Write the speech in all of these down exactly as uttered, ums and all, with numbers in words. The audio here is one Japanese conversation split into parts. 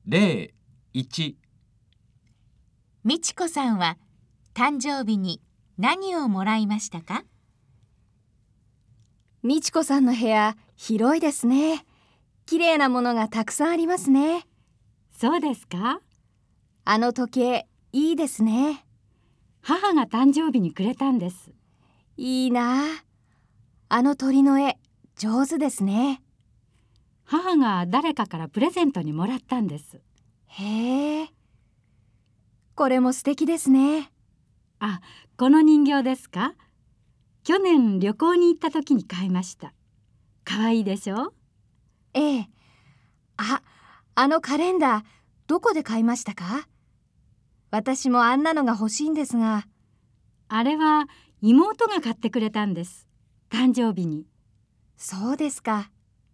ゼロ、いち。 みちこさんは誕生日に何をもらいましたか？ みちこさんの部屋、広いですね。きれいなものがたくさんありますね。 そうですか？ あの時計、いいですね。 母が誕生日にくれたんです。 いいなあ。あの鳥の絵、上手ですね。 母が誰かからプレゼントにもらったんです。 へえ。これも素敵ですね。 あ、この人形ですか？去年旅行に行った時に買いました。かわいいでしょ？ ええ。あ、あのカレンダー、どこで買いましたか？私もあんなのが欲しいんですが。 あれは妹が買ってくれたんです。誕生日に。 そうですか。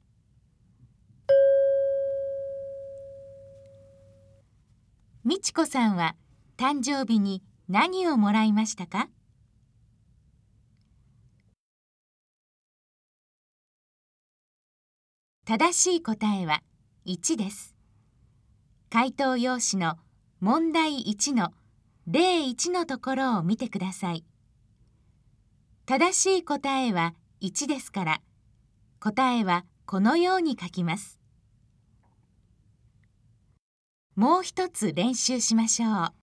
みちこさんは誕生日に何をもらいましたか？正しい答えはいちです。回答用紙の問題いちのゼロいちのところを見てください。正しい答えはいちですから、答えはこのように書きます。もう一つ練習しましょう。